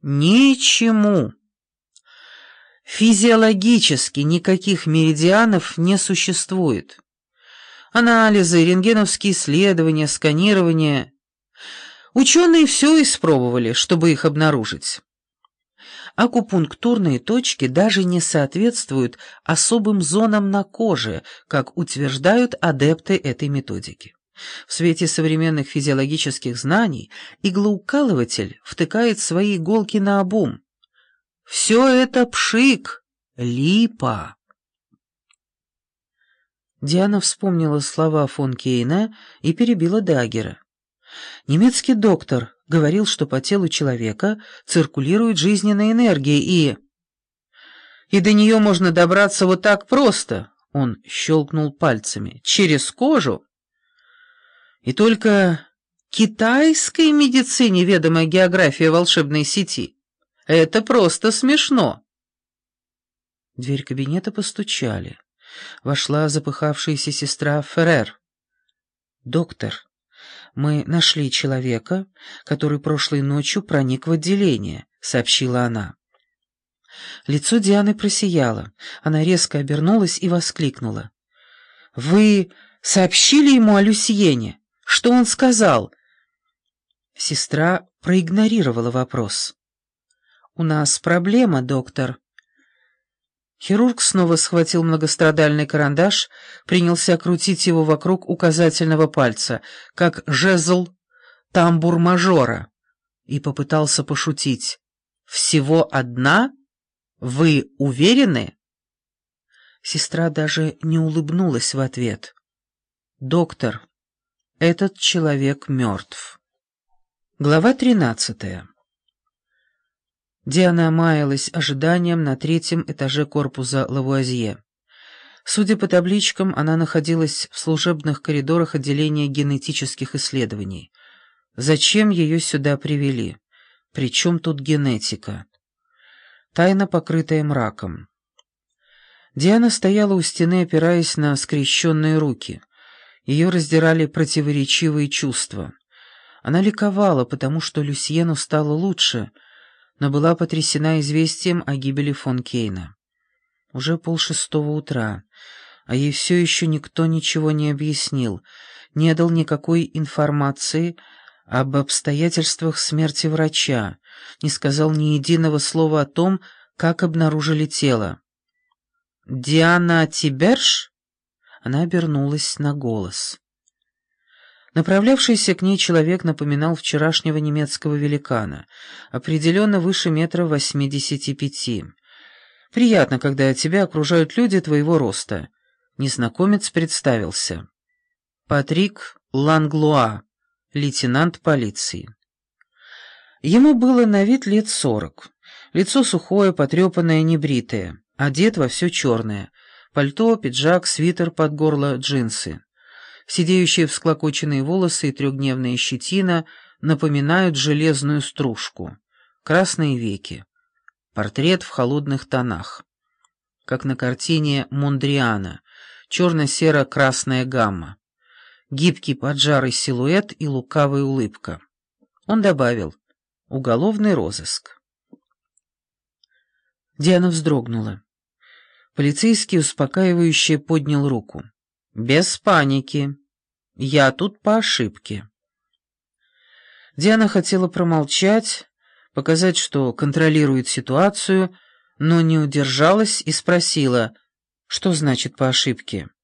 Ничему. Физиологически никаких меридианов не существует. Анализы, рентгеновские исследования, сканирование. Ученые все испробовали, чтобы их обнаружить. Акупунктурные точки даже не соответствуют особым зонам на коже, как утверждают адепты этой методики. В свете современных физиологических знаний иглоукалыватель втыкает свои иголки наобум. Все это пшик, липа. Диана вспомнила слова фон Кейна и перебила Даггера. Немецкий доктор говорил, что по телу человека циркулирует жизненная энергия, и до нее можно добраться вот так просто, он щелкнул пальцами, через кожу. И только китайской медицине ведома география волшебной сети. Это просто смешно. В дверь кабинета постучали. Вошла запыхавшаяся сестра Феррер. «Доктор, мы нашли человека, который прошлой ночью проник в отделение», — сообщила она. Лицо Дианы просияло. Она резко обернулась и воскликнула. «Вы сообщили ему о Люсьене? Что он сказал?» Сестра проигнорировала вопрос. «У нас проблема, доктор». Хирург снова схватил многострадальный карандаш, принялся крутить его вокруг указательного пальца, как жезл тамбур-мажора, и попытался пошутить. «Всего одна? Вы уверены?» Сестра даже не улыбнулась в ответ. «Доктор, этот человек мертв». Глава 13. Диана маялась ожиданием на 3-м этаже корпуса Лавуазье. Судя по табличкам, она находилась в служебных коридорах отделения генетических исследований. Зачем ее сюда привели? Причем тут генетика? Тайна, покрытая мраком. Диана стояла у стены, опираясь на скрещенные руки. Ее раздирали противоречивые чувства. Она ликовала, потому что Люсьену стало лучше, но была потрясена известием о гибели фон Кейна. Уже 5:30 утра, а ей все еще никто ничего не объяснил, не дал никакой информации об обстоятельствах смерти врача, не сказал ни единого слова о том, как обнаружили тело. «Диана Тиберж?» Она обернулась на голос. Направлявшийся к ней человек напоминал вчерашнего немецкого великана, определенно выше 1,85 м. «Приятно, когда тебя окружают люди твоего роста». Незнакомец представился. Патрик Ланглуа, лейтенант полиции. Ему было на вид лет 40. Лицо сухое, потрепанное, небритое. Одет во все черное. Пальто, пиджак, свитер под горло, джинсы. Сидеющие всклокоченные волосы и трехдневная щетина напоминают железную стружку. Красные веки. Портрет в холодных тонах. Как на картине Мондриана. Черно-серо-красная гамма. Гибкий поджарый силуэт и лукавая улыбка. Он добавил: «Уголовный розыск». Диана вздрогнула. Полицейский успокаивающе поднял руку. «Без паники. Я тут по ошибке». Диана хотела промолчать, показать, что контролирует ситуацию, но не удержалась и спросила, что значит по ошибке.